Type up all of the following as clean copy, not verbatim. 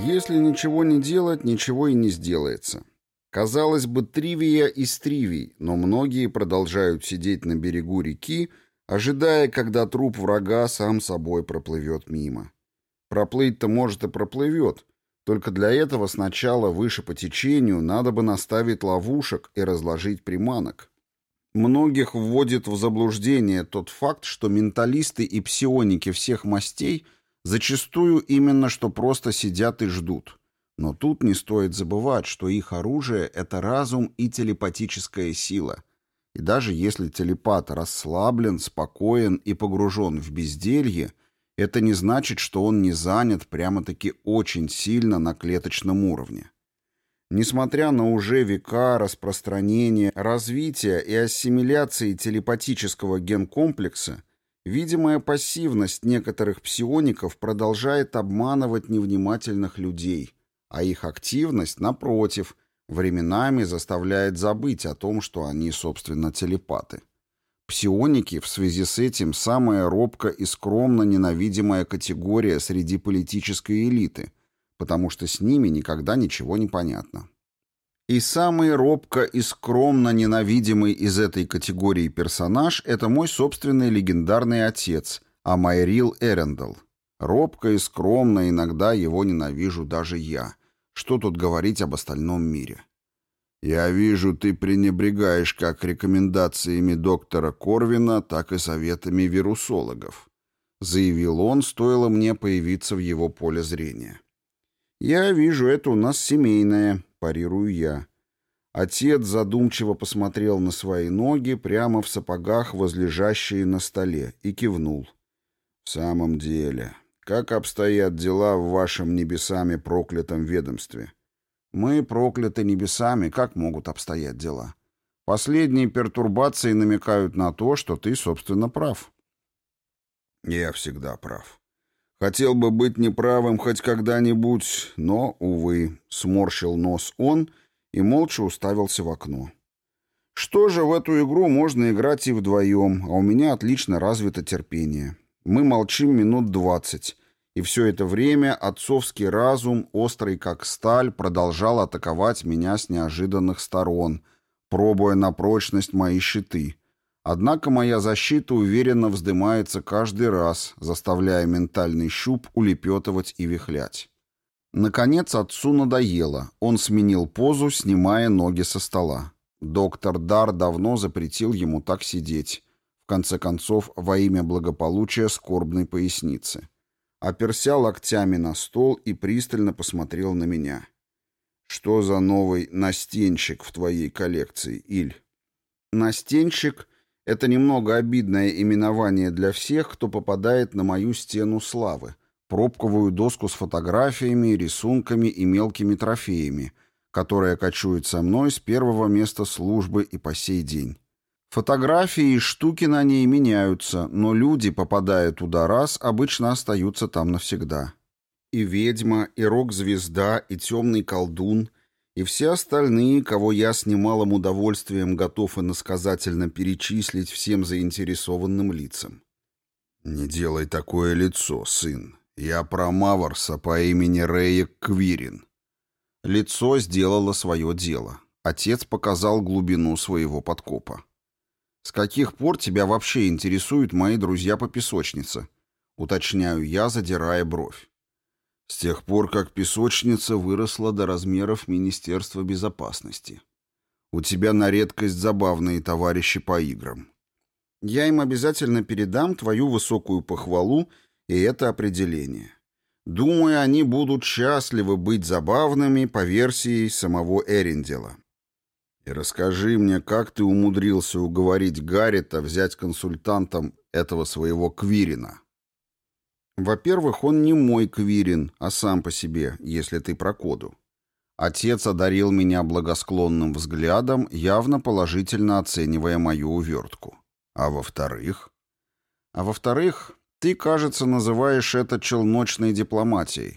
Если ничего не делать, ничего и не сделается. Казалось бы, тривия из тривий, но многие продолжают сидеть на берегу реки, ожидая, когда труп врага сам собой проплывет мимо. Проплыть-то, может, и проплывет, только для этого сначала выше по течению надо бы наставить ловушек и разложить приманок. Многих вводит в заблуждение тот факт, что менталисты и псионики всех мастей зачастую именно что просто сидят и ждут. Но тут не стоит забывать, что их оружие — это разум и телепатическая сила. И даже если телепат расслаблен, спокоен и погружен в безделье, это не значит, что он не занят прямо-таки очень сильно на клеточном уровне. Несмотря на уже века распространения, развития и ассимиляции телепатического генкомплекса, видимая пассивность некоторых псиоников продолжает обманывать невнимательных людей, а их активность, напротив, временами заставляет забыть о том, что они, собственно, телепаты. Псионики в связи с этим самая робко и скромно ненавидимая категория среди политической элиты, потому что с ними никогда ничего не понятно. И самый робко и скромно ненавидимый из этой категории персонаж — это мой собственный легендарный отец, Амайрил Эрендел. Робко и скромно иногда его ненавижу даже я. Что тут говорить об остальном мире? «Я вижу, ты пренебрегаешь как рекомендациями доктора Корвина, так и советами вирусологов», — заявил он, стоило мне появиться в его поле зрения. «Я вижу, это у нас семейное», — парирую я. Отец задумчиво посмотрел на свои ноги прямо в сапогах, возлежащие на столе, и кивнул. «В самом деле, как обстоят дела в вашем небесами проклятом ведомстве?» «Мы прокляты небесами, как могут обстоять дела? Последние пертурбации намекают на то, что ты, собственно, прав». «Я всегда прав. Хотел бы быть неправым хоть когда-нибудь, но, увы», — сморщил нос он и молча уставился в окно. «Что же, в эту игру можно играть и вдвоем, а у меня отлично развито терпение. Мы молчим минут 20, и все это время отцовский разум, острый как сталь, продолжал атаковать меня с неожиданных сторон, пробуя на прочность мои щиты. Однако моя защита уверенно вздымается каждый раз, заставляя ментальный щуп улепетывать и вихлять. Наконец отцу надоело. Он сменил позу, снимая ноги со стола. Доктор Дар давно запретил ему так сидеть. В конце концов, во имя благополучия скорбной поясницы. Оперся локтями на стол и пристально посмотрел на меня. «Что за новый настенщик в твоей коллекции, Иль?» «Настенщик — это немного обидное именование для всех, кто попадает на мою стену славы, пробковую доску с фотографиями, рисунками и мелкими трофеями, которая кочует со мной с первого места службы и по сей день. Фотографии и штуки на ней меняются, но люди, попадая туда раз, обычно остаются там навсегда. И ведьма, и рок-звезда, и темный колдун, и все остальные, кого я с немалым удовольствием готов иносказательно перечислить всем заинтересованным лицам. «Не делай такое лицо, сын. Я про Маварса по имени Реек Квирин». Лицо сделало свое дело. Отец показал глубину своего подкопа. «С каких пор тебя вообще интересуют мои друзья по песочнице?» Уточняю я, задирая бровь. «С тех пор, как песочница выросла до размеров Министерства безопасности. У тебя на редкость забавные товарищи по играм. Я им обязательно передам твою высокую похвалу и это определение. Думаю, они будут счастливы быть забавными по версии самого Эрендела. И расскажи мне, как ты умудрился уговорить Гаррита взять консультантом этого своего Квирина?» «Во-первых, он не мой Квирин, а сам по себе, если ты про коду». Отец одарил меня благосклонным взглядом, явно положительно оценивая мою увертку. «А во-вторых?» «А во-вторых, ты, кажется, называешь это челночной дипломатией».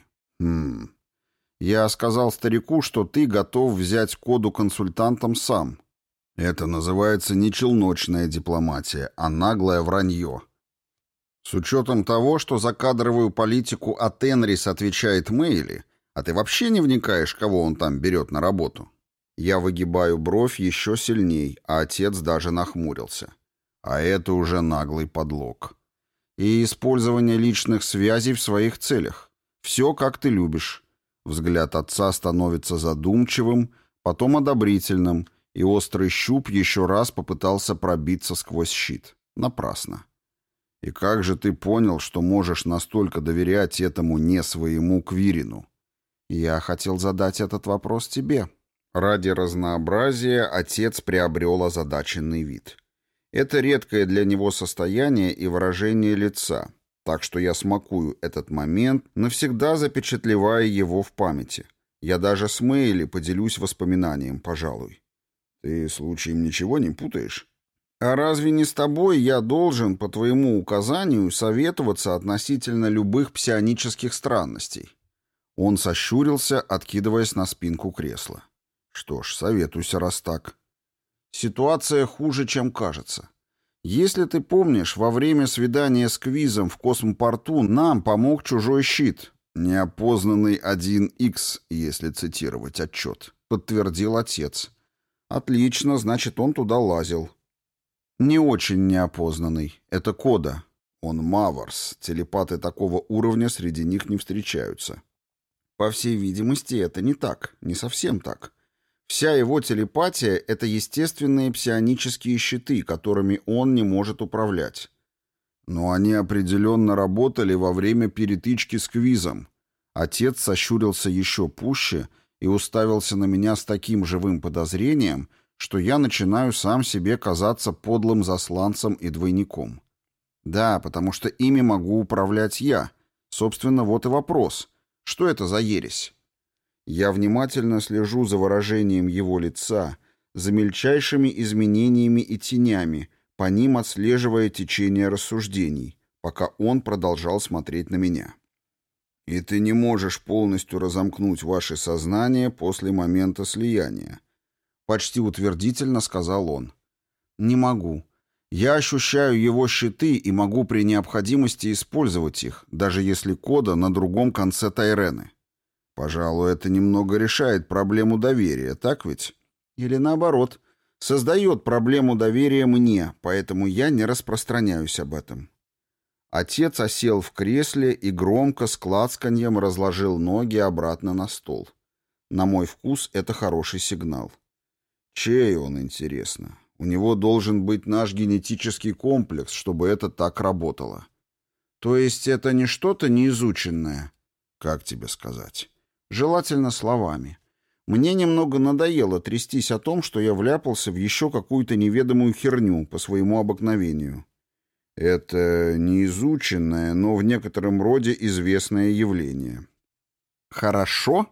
«Я сказал старику, что ты готов взять коду консультантом сам». «Это называется не челночная дипломатия, а наглое вранье». С учетом того, что за кадровую политику от Энрис отвечает Мэйли, А ты вообще не вникаешь, кого он там берет на работу?» Я выгибаю бровь еще сильней, а отец даже нахмурился. А это уже наглый подлог. И использование личных связей в своих целях. Все, как ты любишь. Взгляд отца становится задумчивым, потом одобрительным, и острый щуп еще раз попытался пробиться сквозь щит. Напрасно. «И как же ты понял, что можешь настолько доверять этому не своему Квирину?» «Я хотел задать этот вопрос тебе». Ради разнообразия отец приобрел озадаченный вид. Это редкое для него состояние и выражение лица, так что я смакую этот момент, навсегда запечатлевая его в памяти. Я даже с Мэйли поделюсь воспоминанием, пожалуй. «Ты, случаем, ничего не путаешь?» «А разве не с тобой я должен, по твоему указанию, советоваться относительно любых псионических странностей?» Он сощурился, откидываясь на спинку кресла. «Что ж, советуйся, раз так». «Ситуация хуже, чем кажется. Если ты помнишь, во время свидания с Квизом в космопорту нам помог чужой щит, неопознанный 1Х, если цитировать отчет», — подтвердил отец. «Отлично, значит, он туда лазил». «Не очень неопознанный. Это Кода. Он Маварс. Телепаты такого уровня среди них не встречаются». «По всей видимости, это не так. Не совсем так. Вся его телепатия — это естественные псионические щиты, которыми он не может управлять». «Но они определенно работали во время перетычки с Квизом». Отец сощурился еще пуще и уставился на меня с таким живым подозрением, что я начинаю сам себе казаться подлым засланцем и двойником. «Да, потому что ими могу управлять я. Собственно, вот и вопрос. Что это за ересь?» Я внимательно слежу за выражением его лица, за мельчайшими изменениями и тенями, по ним отслеживая течение рассуждений, пока он продолжал смотреть на меня. «И ты не можешь полностью разомкнуть ваше сознание после момента слияния», — почти утвердительно сказал он. «Не могу. Я ощущаю его щиты и могу при необходимости использовать их, даже если Кода на другом конце Тайрены. Пожалуй, это немного решает проблему доверия, так ведь? Или наоборот, создает проблему доверия мне, поэтому я не распространяюсь об этом». Отец осел в кресле и громко с клацканьем разложил ноги обратно на стол. На мой вкус это хороший сигнал. Чей он, интересно? У него должен быть наш генетический комплекс, чтобы это так работало. То есть это не что-то неизученное? Как тебе сказать? Желательно словами. Мне немного надоело трястись о том, что я вляпался в еще какую-то неведомую херню по своему обыкновению. Это неизученное, но в некотором роде известное явление. Хорошо?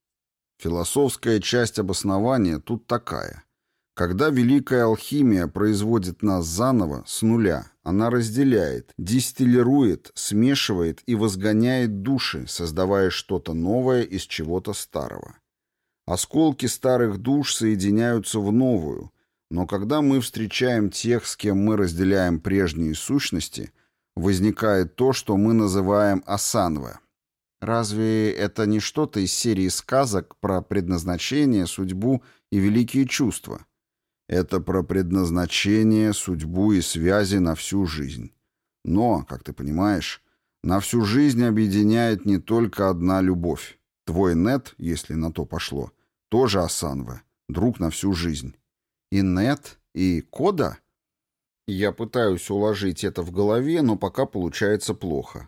Философская часть обоснования тут такая. Когда великая алхимия производит нас заново, с нуля, она разделяет, дистиллирует, смешивает и возгоняет души, создавая что-то новое из чего-то старого. Осколки старых душ соединяются в новую, но когда мы встречаем тех, с кем мы разделяем прежние сущности, возникает то, что мы называем асанва. Разве это не что-то из серии сказок про предназначение, судьбу и великие чувства? Это про предназначение, судьбу и связи на всю жизнь. Но, как ты понимаешь, на всю жизнь объединяет не только одна любовь. Твой Нет, если на то пошло, тоже асанва, друг на всю жизнь. И Нет, и Кода? Я пытаюсь уложить это в голове, но пока получается плохо.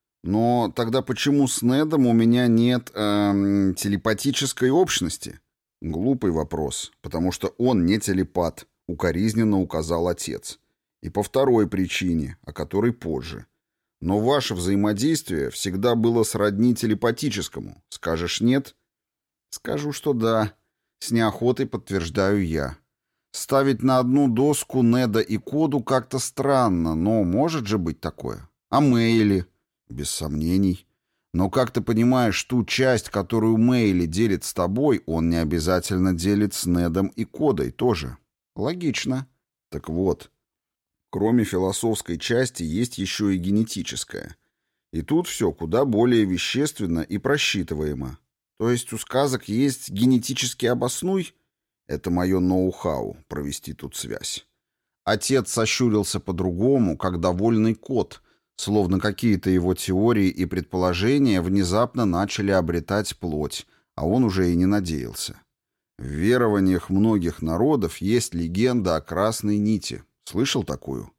Но тогда почему с Недом у меня нет телепатической общности? Глупый вопрос, потому что он не телепат, укоризненно указал отец. И по второй причине, о которой позже. Но ваше взаимодействие всегда было сродни телепатическому. Скажешь нет? Скажу, что да. С неохотой подтверждаю я. Ставить на одну доску Неда и Коду как-то странно, но может же быть такое. А Мэйли? Без сомнений. Но, как ты понимаешь, ту часть, которую Мэйли делит с тобой, он не обязательно делит с Недом и Кодой тоже. Логично. Так вот, кроме философской части есть еще и генетическая. И тут все куда более вещественно и просчитываемо. То есть у сказок есть генетический обоснуй? Это мое ноу-хау, провести тут связь. Отец сощурился по-другому, как довольный кот, словно какие-то его теории и предположения внезапно начали обретать плоть, а он уже и не надеялся. В верованиях многих народов есть легенда о красной нити. Слышал такую?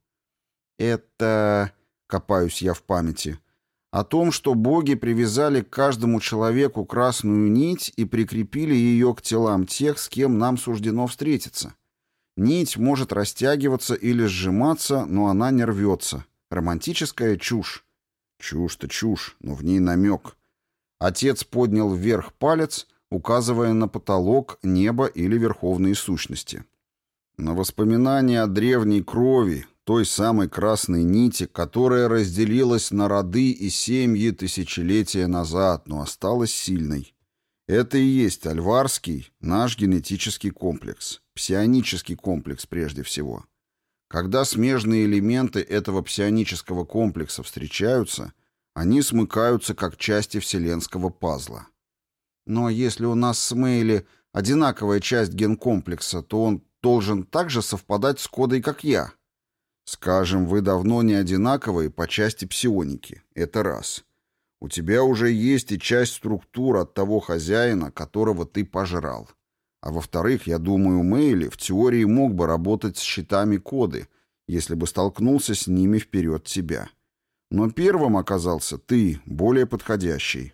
Это... Копаюсь я в памяти. О том, что боги привязали к каждому человеку красную нить и прикрепили ее к телам тех, с кем нам суждено встретиться. Нить может растягиваться или сжиматься, но она не рвется. Романтическая чушь. Чушь-то чушь, но в ней намек. Отец поднял вверх палец, указывая на потолок, небо или верховные сущности. На воспоминания о древней крови, той самой красной нити, которая разделилась на роды и семьи тысячелетия назад, но осталась сильной. Это и есть альварский, наш генетический комплекс, псионический комплекс прежде всего. Когда смежные элементы этого псионического комплекса встречаются, они смыкаются как части вселенского пазла. Но если у нас с Мэйли одинаковая часть генкомплекса, то он должен также совпадать с кодой, как я. Скажем, вы давно не одинаковые по части псионики. Это раз. У тебя уже есть и часть структур от того хозяина, которого ты пожрал. А во-вторых, я думаю, Мэйли в теории мог бы работать с щитами коды, если бы столкнулся с ними вперед тебя. Но первым оказался ты, более подходящий.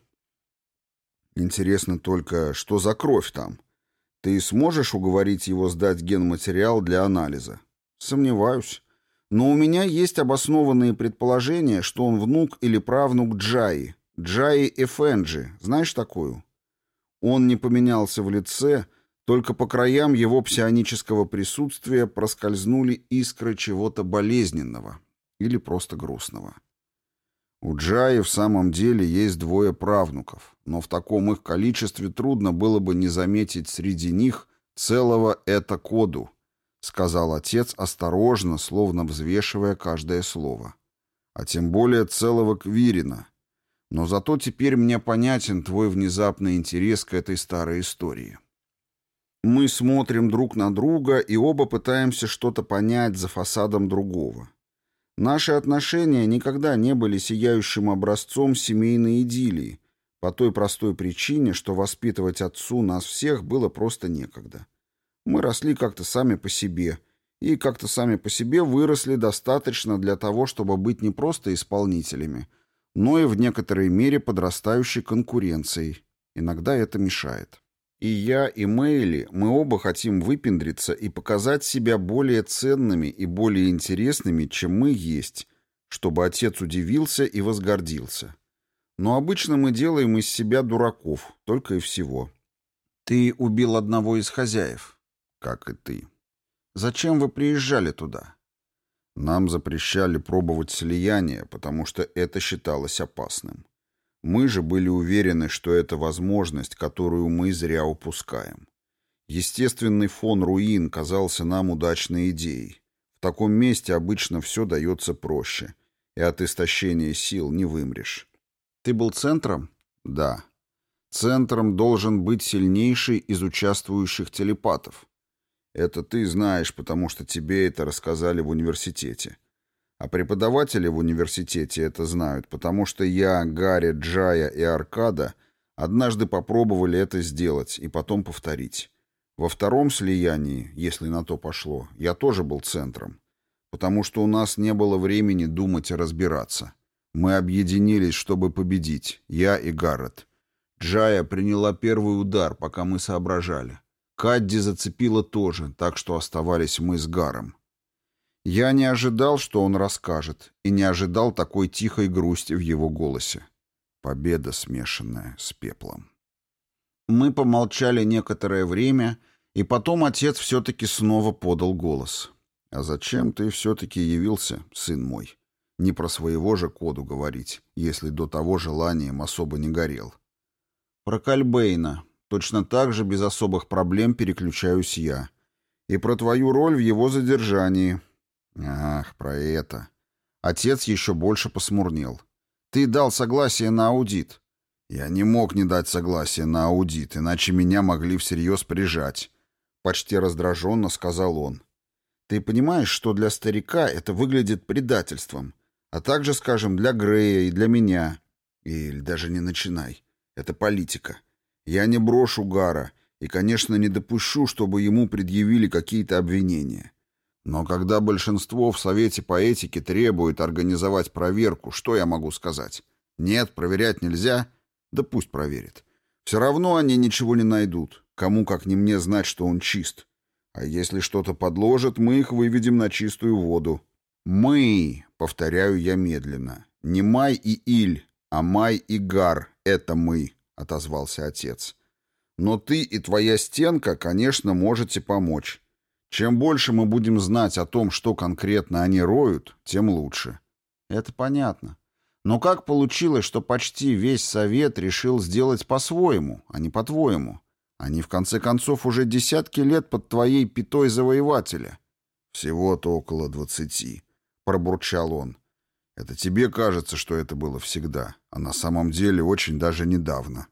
Интересно только, что за кровь там? Ты сможешь уговорить его сдать генматериал для анализа? Сомневаюсь. Но у меня есть обоснованные предположения, что он внук или правнук Джаи. Джаи Эфенджи. Знаешь такую? Он не поменялся в лице, только по краям его псионического присутствия проскользнули искры чего-то болезненного или просто грустного. У Джаи в самом деле есть двое правнуков, но в таком их количестве трудно было бы не заметить среди них целого коду, сказал отец осторожно, словно взвешивая каждое слово. А тем более целого Квирина. Но зато теперь мне понятен твой внезапный интерес к этой старой истории. Мы смотрим друг на друга и оба пытаемся что-то понять за фасадом другого. Наши отношения никогда не были сияющим образцом семейной идиллии, по той простой причине, что воспитывать отцу нас всех было просто некогда. Мы росли как-то сами по себе, и как-то сами по себе выросли достаточно для того, чтобы быть не просто исполнителями, но и в некоторой мере подрастающей конкуренцией. Иногда это мешает. И я, и Мэйли, мы оба хотим выпендриться и показать себя более ценными и более интересными, чем мы есть, чтобы отец удивился и возгордился. Но обычно мы делаем из себя дураков, только и всего. Ты убил одного из хозяев. Как и ты. Зачем вы приезжали туда? Нам запрещали пробовать слияние, потому что это считалось опасным. Мы же были уверены, что это возможность, которую мы зря упускаем. Естественный фон руин казался нам удачной идеей. В таком месте обычно все дается проще, и от истощения сил не вымрешь. Ты был центром? Да. Центром должен быть сильнейший из участвующих телепатов. Это ты знаешь, потому что тебе это рассказали в университете. А преподаватели в университете это знают, потому что я, Гарри, Джая и Аркада однажды попробовали это сделать и потом повторить. Во втором слиянии, если на то пошло, я тоже был центром, потому что у нас не было времени думать и разбираться. Мы объединились, чтобы победить, я и Гаррет. Джая приняла первый удар, пока мы соображали. Кадди зацепила тоже, так что оставались мы с Гаром. Я не ожидал, что он расскажет, и не ожидал такой тихой грусти в его голосе. Победа, смешанная с пеплом. Мы помолчали некоторое время, и потом отец все-таки снова подал голос. «А зачем ты все-таки явился, сын мой? Не про своего же коду говорить, если до того желанием особо не горел». «Про Кальбейна. Точно так же без особых проблем переключаюсь я. И про твою роль в его задержании». «Ах, про это». Отец еще больше посмурнел. «Ты дал согласие на аудит. Я не мог не дать согласия на аудит, иначе меня могли всерьез прижать. Почти раздраженно сказал он. Ты понимаешь, что для старика это выглядит предательством, а также, скажем, для Грея и для меня. Или даже не начинай. Это политика. Я не брошу Гара и, конечно, не допущу, чтобы ему предъявили какие-то обвинения. Но когда большинство в Совете по этике требует организовать проверку, что я могу сказать? Нет, проверять нельзя? Да пусть проверит. Все равно они ничего не найдут. Кому, как не мне, знать, что он чист. А если что-то подложат, мы их выведем на чистую воду. Мы, повторяю я медленно, не Май и Иль, а Май и Гар — это мы, отозвался отец. Но ты и твоя стенка, конечно, можете помочь. Чем больше мы будем знать о том, что конкретно они роют, тем лучше. Это понятно. Но как получилось, что почти весь совет решил сделать по-своему, а не по-твоему? Они, в конце концов, уже десятки лет под твоей пятой завоевателя. Всего-то около 20, пробурчал он. Это тебе кажется, что это было всегда, а на самом деле очень даже недавно.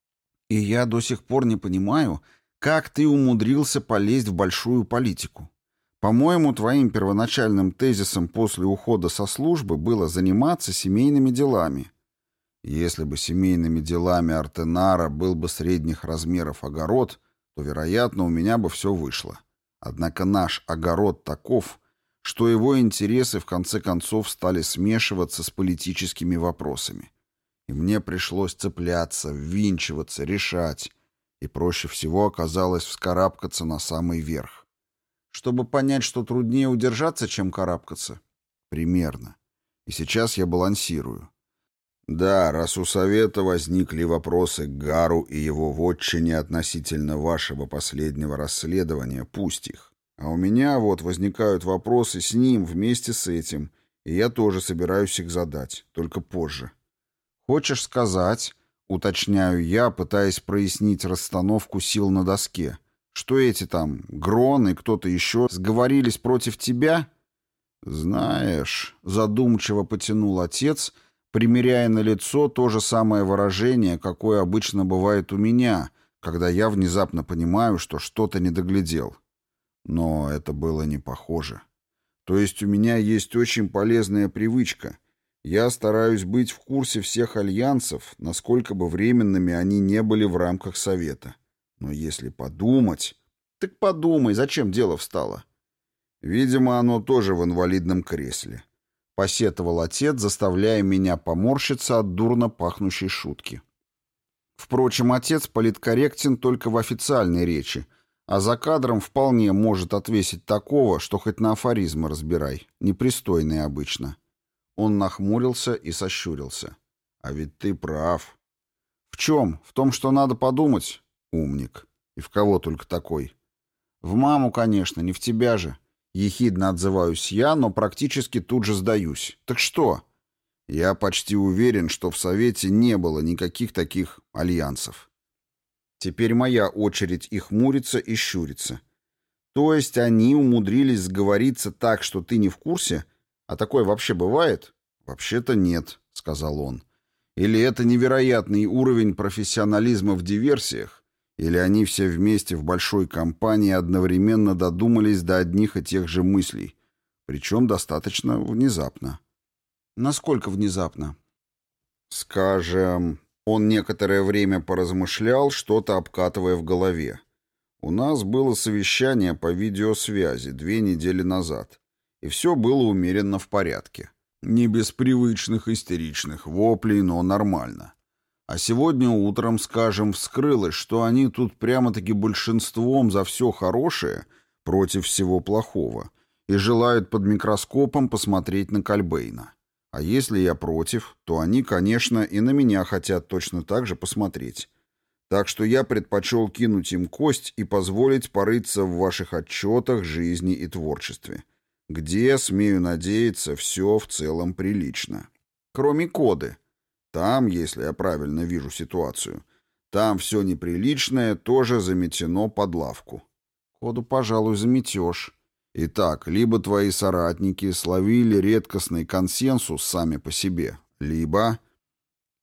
И я до сих пор не понимаю, как ты умудрился полезть в большую политику. По-моему, твоим первоначальным тезисом после ухода со службы было заниматься семейными делами. Если бы семейными делами Артенара был бы средних размеров огород, то, вероятно, у меня бы все вышло. Однако наш огород таков, что его интересы в конце концов стали смешиваться с политическими вопросами. И мне пришлось цепляться, ввинчиваться, решать. И проще всего оказалось вскарабкаться на самый верх. Чтобы понять, что труднее удержаться, чем карабкаться? Примерно. И сейчас я балансирую. Да, раз у Совета возникли вопросы к Гару и его вотчине относительно вашего последнего расследования, пусть их. А у меня вот возникают вопросы с ним вместе с этим, и я тоже собираюсь их задать, только позже. Хочешь сказать, уточняю я, пытаясь прояснить расстановку сил на доске, что эти там, Грон и кто-то еще, сговорились против тебя? Знаешь, задумчиво потянул отец, примеряя на лицо то же самое выражение, какое обычно бывает у меня, когда я внезапно понимаю, что что-то не доглядел. Но это было не похоже. То есть у меня есть очень полезная привычка. Я стараюсь быть в курсе всех альянсов, насколько бы временными они не были в рамках Совета. Но если подумать... Так подумай, зачем дело встало? Видимо, оно тоже в инвалидном кресле. Посетовал отец, заставляя меня поморщиться от дурно пахнущей шутки. Впрочем, отец политкорректен только в официальной речи, а за кадром вполне может отвесить такого, что хоть на афоризмы разбирай, непристойные обычно. Он нахмурился и сощурился. А ведь ты прав. В чем? В том, что надо подумать? Умник. И в кого только такой? В маму, конечно, не в тебя же. Ехидно отзываюсь я, но практически тут же сдаюсь. Так что? Я почти уверен, что в Совете не было никаких таких альянсов. Теперь моя очередь и хмуриться, и щуриться. То есть они умудрились сговориться так, что ты не в курсе? А такое вообще бывает? Вообще-то нет, сказал он. Или это невероятный уровень профессионализма в диверсиях, или они все вместе в большой компании одновременно додумались до одних и тех же мыслей, причем достаточно внезапно. Насколько внезапно? Скажем, он некоторое время поразмышлял, что-то обкатывая в голове. У нас было совещание по видеосвязи 2 недели назад, и все было умеренно в порядке. Не без привычных истеричных воплей, но нормально. А сегодня утром, скажем, вскрылось, что они тут прямо-таки большинством за все хорошее против всего плохого и желают под микроскопом посмотреть на Кальбейна. А если я против, то они, конечно, и на меня хотят точно так же посмотреть. Так что я предпочел кинуть им кость и позволить порыться в ваших отчетах, жизни и творчестве, где, смею надеяться, все в целом прилично. Кроме коды. Там, если я правильно вижу ситуацию, там все неприличное тоже заметено под лавку. Коду, пожалуй, заметешь. Итак, либо твои соратники словили редкостный консенсус сами по себе, либо...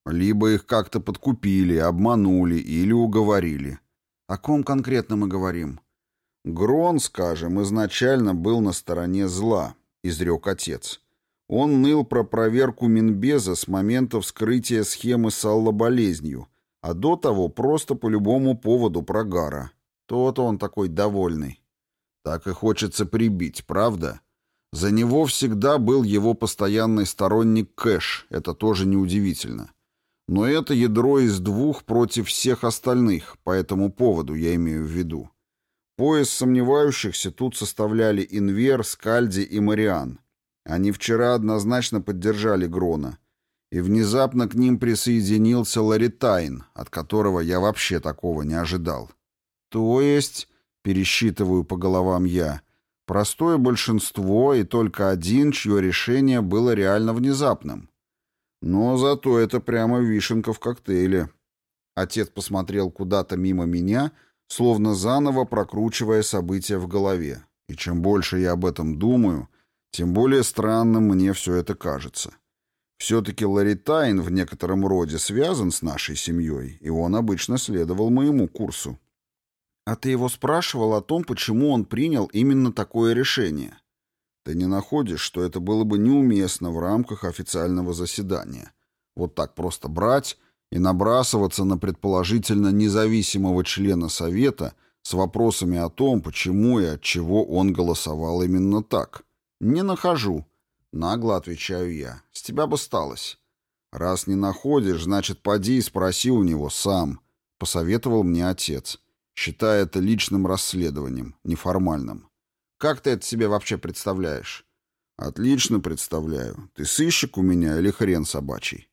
Либо их как-то подкупили, обманули или уговорили. О ком конкретно мы говорим? Грон, скажем, изначально был на стороне зла, изрек отец. Он ныл про проверку Минбеза с момента вскрытия схемы с аллоболезнью, а до того просто по любому поводу про Гара. То-то он такой довольный. Так и хочется прибить, правда? За него всегда был его постоянный сторонник Кэш, это тоже неудивительно. Но это ядро из двух против всех остальных, по этому поводу я имею в виду. Пояс сомневающихся тут составляли Инвер, Скальди и Мариан. Они вчера однозначно поддержали Грона. И внезапно к ним присоединился Ларитайн, от которого я вообще такого не ожидал. То есть, пересчитываю по головам я, простое большинство и только один, чье решение было реально внезапным. Но зато это прямо вишенка в коктейле. Отец посмотрел куда-то мимо меня, словно заново прокручивая события в голове. И чем больше я об этом думаю, тем более странным мне все это кажется. Все-таки Ларитайн в некотором роде связан с нашей семьей, и он обычно следовал моему курсу. А ты его спрашивал о том, почему он принял именно такое решение? Ты не находишь, что это было бы неуместно в рамках официального заседания? Вот так просто брать и набрасываться на предположительно независимого члена Совета с вопросами о том, почему и от чего он голосовал именно так? Не нахожу. Нагло отвечаю я. С тебя бы сталось. Раз не находишь, значит, поди и спроси у него сам, посоветовал мне отец, считая это личным расследованием, неформальным. Как ты это себе вообще представляешь? Отлично представляю. Ты сыщик у меня или хрен собачий?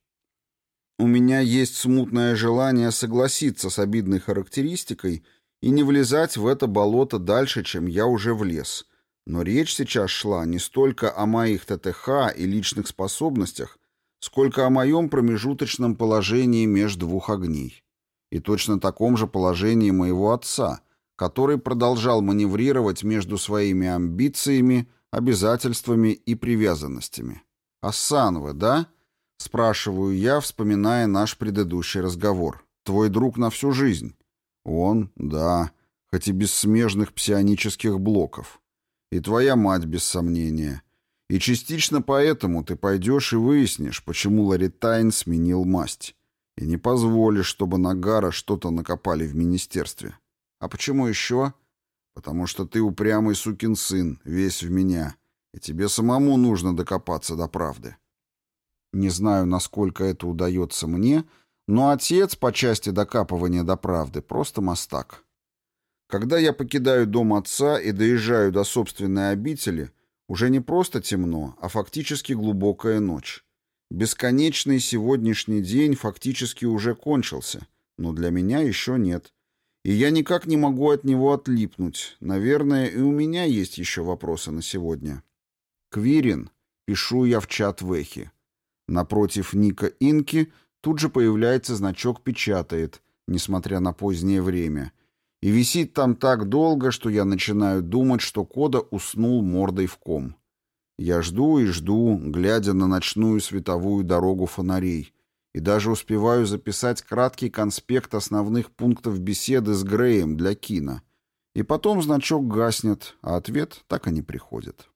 У меня есть смутное желание согласиться с обидной характеристикой и не влезать в это болото дальше, чем я уже влез. Но речь сейчас шла не столько о моих ТТХ и личных способностях, сколько о моем промежуточном положении между двух огней. И точно таком же положении моего отца, который продолжал маневрировать между своими амбициями, обязательствами и привязанностями. «Ассан вы, да?» — спрашиваю я, вспоминая наш предыдущий разговор. «Твой друг на всю жизнь?» «Он, да, хоть и без смежных псионических блоков. И твоя мать, без сомнения. И частично поэтому ты пойдешь и выяснишь, почему Ларитайн сменил масть. И не позволишь, чтобы на Гара что-то накопали в министерстве. А почему еще? Потому что ты упрямый сукин сын, весь в меня, и тебе самому нужно докопаться до правды. Не знаю, насколько это удается мне, но отец по части докапывания до правды просто мастак. Когда я покидаю дом отца и доезжаю до собственной обители, уже не просто темно, а фактически глубокая ночь. Бесконечный сегодняшний день фактически уже кончился, но для меня еще нет. И я никак не могу от него отлипнуть. Наверное, и у меня есть еще вопросы на сегодня. «Квирин», — пишу я в чат Вэхи. Напротив ника Инки тут же появляется значок «Печатает», несмотря на позднее время. И висит там так долго, что я начинаю думать, что Кода уснул мордой в ком. Я жду и жду, глядя на ночную световую дорогу фонарей, и даже успеваю записать краткий конспект основных пунктов беседы с Греем для кино. И потом значок гаснет, а ответ так и не приходит.